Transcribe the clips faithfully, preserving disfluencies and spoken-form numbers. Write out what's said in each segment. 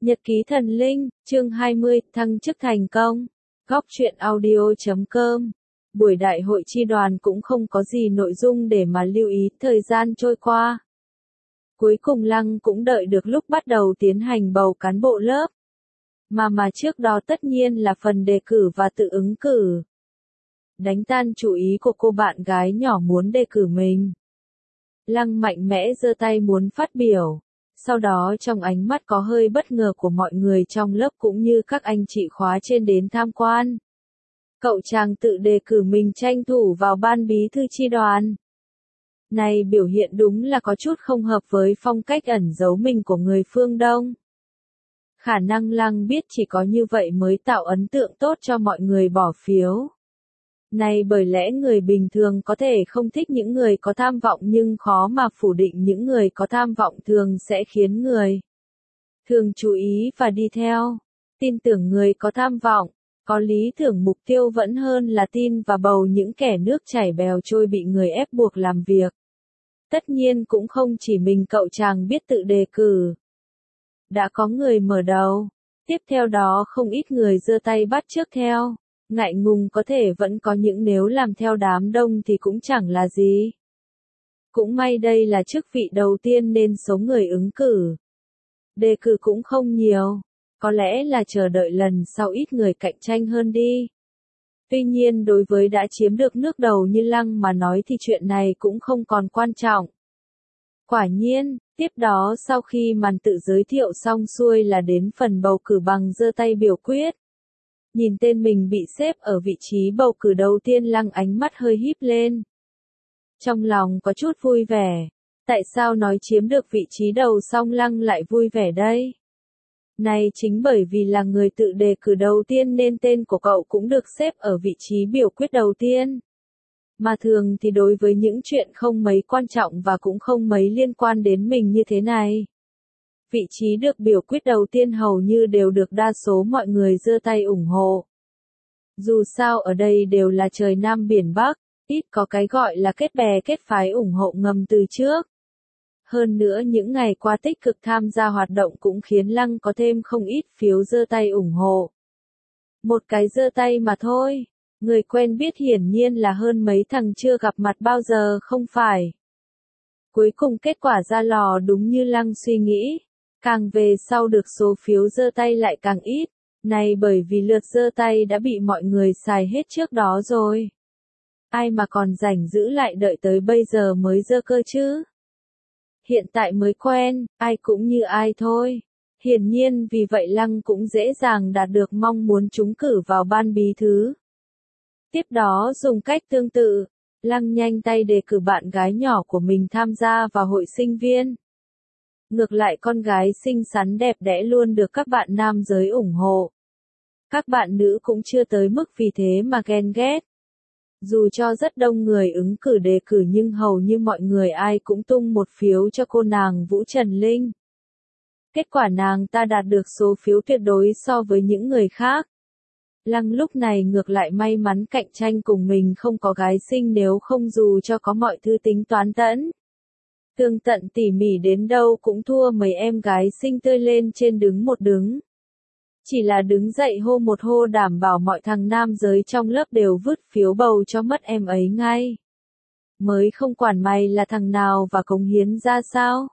Nhật ký thần linh, chương hai mươi, thăng chức thành công. Góc truyện audio chấm com. Buổi đại hội chi đoàn cũng không có gì nội dung để mà lưu ý, thời gian trôi qua. Cuối cùng Lăng cũng đợi được lúc bắt đầu tiến hành bầu cán bộ lớp. Mà mà trước đó tất nhiên là phần đề cử và tự ứng cử. Đánh tan chú ý của cô bạn gái nhỏ muốn đề cử mình. Lăng mạnh mẽ giơ tay muốn phát biểu. Sau đó trong ánh mắt có hơi bất ngờ của mọi người trong lớp cũng như các anh chị khóa trên đến tham quan. Cậu chàng tự đề cử mình tranh thủ vào ban bí thư chi đoàn. Này biểu hiện đúng là có chút không hợp với phong cách ẩn giấu mình của người phương Đông. Khả năng Lăng biết chỉ có như vậy mới tạo ấn tượng tốt cho mọi người bỏ phiếu. Này bởi lẽ người bình thường có thể không thích những người có tham vọng nhưng khó mà phủ định những người có tham vọng thường sẽ khiến người thường chú ý và đi theo. Tin tưởng người có tham vọng, có lý tưởng mục tiêu vẫn hơn là tin và bầu những kẻ nước chảy bèo trôi bị người ép buộc làm việc. Tất nhiên cũng không chỉ mình cậu chàng biết tự đề cử. Đã có người mở đầu, tiếp theo đó không ít người giơ tay bắt chước theo. Ngại ngùng có thể vẫn có những nếu làm theo đám đông thì cũng chẳng là gì. Cũng may đây là chức vị đầu tiên nên số người ứng cử. Đề cử cũng không nhiều, có lẽ là chờ đợi lần sau ít người cạnh tranh hơn đi. Tuy nhiên đối với đã chiếm được nước đầu như Lăng mà nói thì chuyện này cũng không còn quan trọng. Quả nhiên, tiếp đó sau khi màn tự giới thiệu xong xuôi là đến phần bầu cử bằng giơ tay biểu quyết. Nhìn tên mình bị xếp ở vị trí bầu cử đầu tiên Lăng ánh mắt hơi híp lên. Trong lòng có chút vui vẻ. Tại sao nói chiếm được vị trí đầu xong Lăng lại vui vẻ đây? Này chính bởi vì là người tự đề cử đầu tiên nên tên của cậu cũng được xếp ở vị trí biểu quyết đầu tiên. Mà thường thì đối với những chuyện không mấy quan trọng và cũng không mấy liên quan đến mình như thế này. Vị trí được biểu quyết đầu tiên hầu như đều được đa số mọi người giơ tay ủng hộ. Dù sao ở đây đều là trời Nam biển Bắc, ít có cái gọi là kết bè kết phái ủng hộ ngầm từ trước. Hơn nữa những ngày qua tích cực tham gia hoạt động cũng khiến Lăng có thêm không ít phiếu giơ tay ủng hộ. Một cái giơ tay mà thôi, người quen biết hiển nhiên là hơn mấy thằng chưa gặp mặt bao giờ không phải. Cuối cùng kết quả ra lò đúng như Lăng suy nghĩ. Càng về sau được số phiếu giơ tay lại càng ít, này bởi vì lượt giơ tay đã bị mọi người xài hết trước đó rồi. Ai mà còn rảnh giữ lại đợi tới bây giờ mới giơ cơ chứ? Hiện tại mới quen, ai cũng như ai thôi. Hiển nhiên vì vậy Lăng cũng dễ dàng đạt được mong muốn trúng cử vào ban bí thư. Tiếp đó dùng cách tương tự, Lăng nhanh tay đề cử bạn gái nhỏ của mình tham gia vào hội sinh viên. Ngược lại con gái xinh xắn đẹp đẽ luôn được các bạn nam giới ủng hộ. Các bạn nữ cũng chưa tới mức vì thế mà ghen ghét. Dù cho rất đông người ứng cử đề cử nhưng hầu như mọi người ai cũng tung một phiếu cho cô nàng Vũ Trần Linh. Kết quả nàng ta đạt được số phiếu tuyệt đối so với những người khác. Lăng lúc này ngược lại may mắn cạnh tranh cùng mình không có gái xinh nếu không dù cho có mọi thứ tính toán tẫn. Tường tận tỉ mỉ đến đâu cũng thua mấy em gái xinh tươi lên trên đứng một đứng. Chỉ là đứng dậy hô một hô đảm bảo mọi thằng nam giới trong lớp đều vứt phiếu bầu cho mất em ấy ngay. Mới không quản mày là thằng nào và cống hiến ra sao.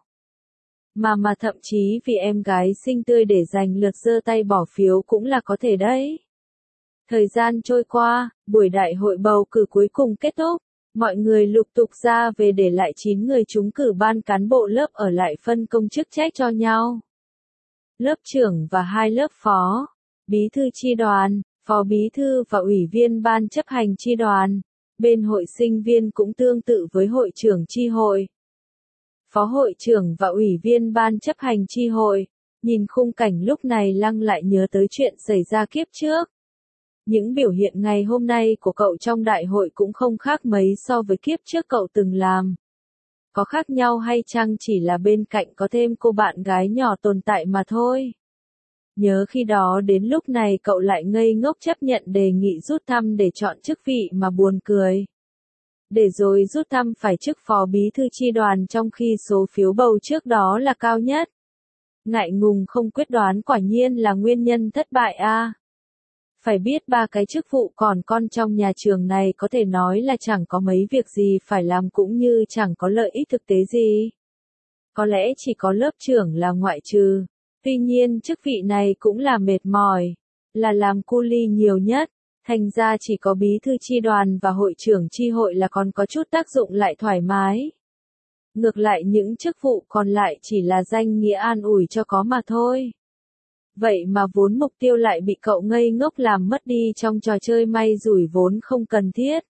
Mà mà thậm chí vì em gái xinh tươi để giành lượt giơ tay bỏ phiếu cũng là có thể đấy. Thời gian trôi qua, buổi đại hội bầu cử cuối cùng kết thúc. Mọi người lục tục ra về để lại chín người trúng cử ban cán bộ lớp ở lại phân công chức trách cho nhau. Lớp trưởng và hai lớp phó, bí thư chi đoàn, phó bí thư và ủy viên ban chấp hành chi đoàn. Bên hội sinh viên cũng tương tự với hội trưởng chi hội. Phó hội trưởng và ủy viên ban chấp hành chi hội. Nhìn khung cảnh lúc này Lăng lại nhớ tới chuyện xảy ra kiếp trước. Những biểu hiện ngày hôm nay của cậu trong đại hội cũng không khác mấy so với kiếp trước cậu từng làm. Có khác nhau hay chăng chỉ là bên cạnh có thêm cô bạn gái nhỏ tồn tại mà thôi. Nhớ khi đó đến lúc này cậu lại ngây ngốc chấp nhận đề nghị rút thăm để chọn chức vị mà buồn cười. Để rồi rút thăm phải chức phó bí thư chi đoàn trong khi số phiếu bầu trước đó là cao nhất. Ngại ngùng không quyết đoán quả nhiên là nguyên nhân thất bại a. Phải biết ba cái chức vụ còn con trong nhà trường này có thể nói là chẳng có mấy việc gì phải làm cũng như chẳng có lợi ích thực tế gì. Có lẽ chỉ có lớp trưởng là ngoại trừ. Tuy nhiên chức vị này cũng là mệt mỏi, là làm cu li nhiều nhất, thành ra chỉ có bí thư chi đoàn và hội trưởng chi hội là còn có chút tác dụng lại thoải mái. Ngược lại những chức vụ còn lại chỉ là danh nghĩa an ủi cho có mà thôi. Vậy mà vốn mục tiêu lại bị cậu ngây ngốc làm mất đi trong trò chơi may rủi vốn không cần thiết.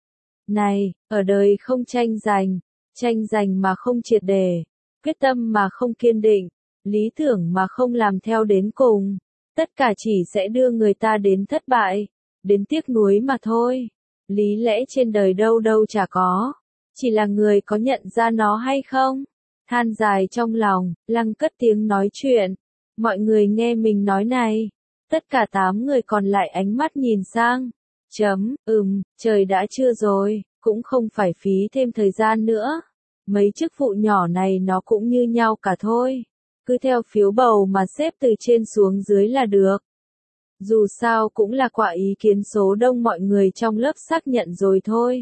Này, ở đời không tranh giành, tranh giành mà không triệt để, quyết tâm mà không kiên định, lý tưởng mà không làm theo đến cùng, tất cả chỉ sẽ đưa người ta đến thất bại, đến tiếc nuối mà thôi. Lý lẽ trên đời đâu đâu chả có, chỉ là người có nhận ra nó hay không. Than dài trong lòng, Lăng cất tiếng nói chuyện. Mọi người nghe mình nói này. Tất cả tám người còn lại ánh mắt nhìn sang. Chấm, ừm, trời đã trưa rồi, cũng không phải phí thêm thời gian nữa. Mấy chức vụ nhỏ này nó cũng như nhau cả thôi. Cứ theo phiếu bầu mà xếp từ trên xuống dưới là được. Dù sao cũng là quả ý kiến số đông mọi người trong lớp xác nhận rồi thôi.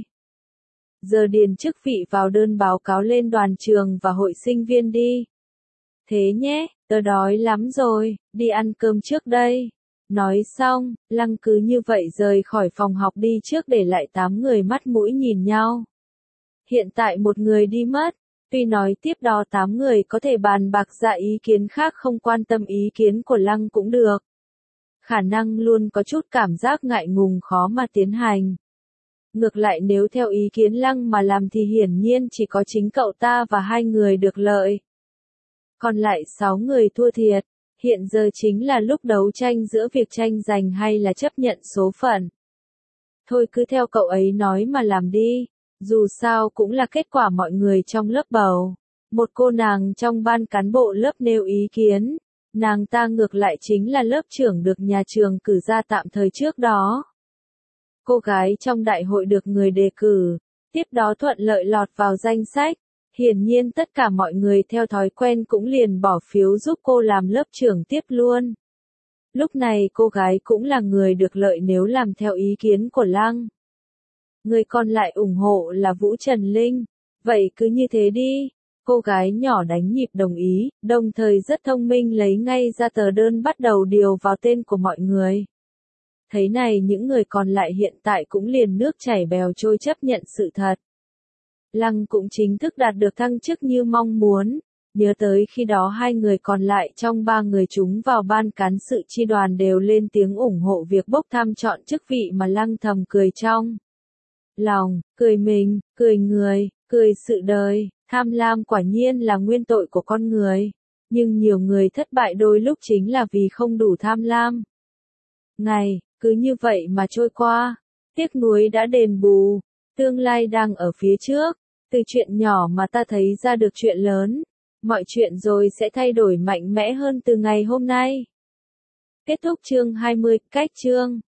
Giờ điền chức vị vào đơn báo cáo lên đoàn trường và hội sinh viên đi. Thế nhé, tớ đói lắm rồi, đi ăn cơm trước đây. Nói xong, Lăng cứ như vậy rời khỏi phòng học đi trước để lại tám người mắt mũi nhìn nhau. Hiện tại một người đi mất, tuy nói tiếp đó tám người có thể bàn bạc ra ý kiến khác không quan tâm ý kiến của Lăng cũng được. Khả năng luôn có chút cảm giác ngại ngùng khó mà tiến hành. Ngược lại nếu theo ý kiến Lăng mà làm thì hiển nhiên chỉ có chính cậu ta và hai người được lợi. Còn lại sáu người thua thiệt, hiện giờ chính là lúc đấu tranh giữa việc tranh giành hay là chấp nhận số phận. Thôi cứ theo cậu ấy nói mà làm đi, dù sao cũng là kết quả mọi người trong lớp bầu. Một cô nàng trong ban cán bộ lớp nêu ý kiến, nàng ta ngược lại chính là lớp trưởng được nhà trường cử ra tạm thời trước đó. Cô gái trong đại hội được người đề cử, tiếp đó thuận lợi lọt vào danh sách. Hiển nhiên tất cả mọi người theo thói quen cũng liền bỏ phiếu giúp cô làm lớp trưởng tiếp luôn. Lúc này cô gái cũng là người được lợi nếu làm theo ý kiến của Lăng. Người còn lại ủng hộ là Vũ Trần Linh. Vậy cứ như thế đi. Cô gái nhỏ đánh nhịp đồng ý, đồng thời rất thông minh lấy ngay ra tờ đơn bắt đầu điều vào tên của mọi người. Thấy này những người còn lại hiện tại cũng liền nước chảy bèo trôi chấp nhận sự thật. Lăng cũng chính thức đạt được thăng chức như mong muốn. Nhớ tới khi đó hai người còn lại trong ba người chúng vào ban cán sự chi đoàn đều lên tiếng ủng hộ việc bốc thăm chọn chức vị mà Lăng thầm cười trong lòng, cười mình, cười người, cười sự đời. Tham lam quả nhiên là nguyên tội của con người. Nhưng nhiều người thất bại đôi lúc chính là vì không đủ tham lam. Ngày, cứ như vậy mà trôi qua. Tiếc nuối đã đền bù. Tương lai đang ở phía trước. Từ chuyện nhỏ mà ta thấy ra được chuyện lớn. Mọi chuyện rồi sẽ thay đổi mạnh mẽ hơn từ ngày hôm nay. Kết thúc chương hai mươi, cách chương.